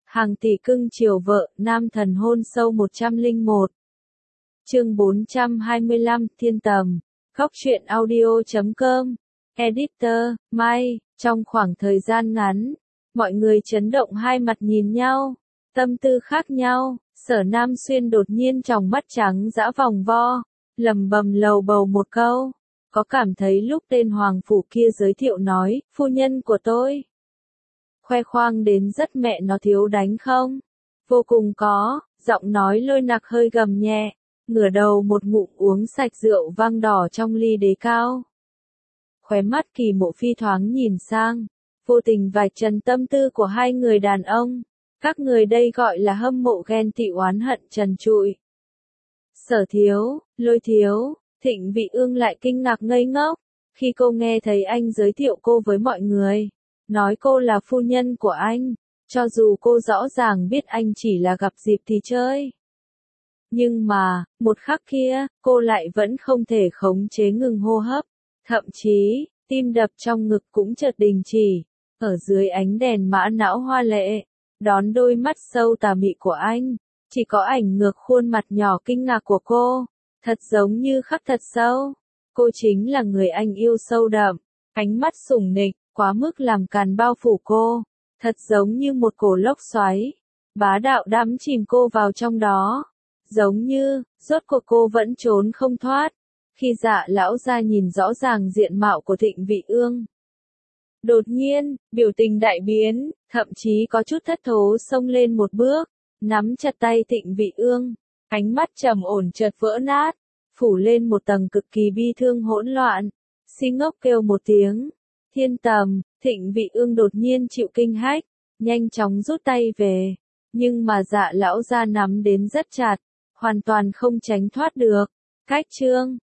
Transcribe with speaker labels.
Speaker 1: Hàng tỷ cưng chiều vợ, nam thần hôn sâu 101. Chương 425, Thiên Tầm. Góc truyện audio.com. Editor, Mai. Trong khoảng thời gian ngắn, mọi người chấn động hai mặt nhìn nhau, tâm tư khác nhau. Sở Nam Xuyên đột nhiên tròng mắt trắng dã vòng vo, lầm bầm lầu bầu một câu. Có cảm thấy lúc tên hoàng phủ kia giới thiệu nói, phu nhân của tôi. Khoe khoang đến rất mẹ nó thiếu đánh không? Vô cùng có, giọng nói lôi nặc hơi gầm nhẹ, ngửa đầu một ngụm uống sạch rượu vang đỏ trong ly đế cao. Khóe mắt Kỳ Mộ Phi thoáng nhìn sang, vô tình vạch trần tâm tư của hai người đàn ông. Các người đây gọi là hâm mộ ghen tị oán hận trần trụi. Sở thiếu, Lôi thiếu, Thịnh Vị Ương lại kinh ngạc ngây ngốc, khi cô nghe thấy anh giới thiệu cô với mọi người. Nói cô là phu nhân của anh, cho dù cô rõ ràng biết anh chỉ là gặp dịp thì chơi. Nhưng mà, một khắc kia, cô lại vẫn không thể khống chế ngừng hô hấp, thậm chí, tim đập trong ngực cũng chợt đình chỉ, ở dưới ánh đèn mã não hoa lệ, đón đôi mắt sâu tà mị của anh, chỉ có ảnh ngược khuôn mặt nhỏ kinh ngạc của cô, thật giống như khắc thật sâu. Cô chính là người anh yêu sâu đậm, ánh mắt sủng nịch, quá mức làm càn bao phủ cô, thật giống như một cổ lốc xoáy, bá đạo đắm chìm cô vào trong đó, giống như, rốt cuộc cô vẫn trốn không thoát. Khi Dạ lão gia nhìn rõ ràng diện mạo của Thịnh Vị Ương, đột nhiên, biểu tình đại biến, thậm chí có chút thất thố xông lên một bước, nắm chặt tay Thịnh Vị Ương, ánh mắt trầm ổn chợt vỡ nát, phủ lên một tầng cực kỳ bi thương hỗn loạn. Si ngốc kêu một tiếng, Thiên Tầm. Thịnh Vị Ương đột nhiên chịu kinh hách, nhanh chóng rút tay về, nhưng mà Dạ lão gia nắm đến rất chặt, hoàn toàn không tránh thoát được. Cách chương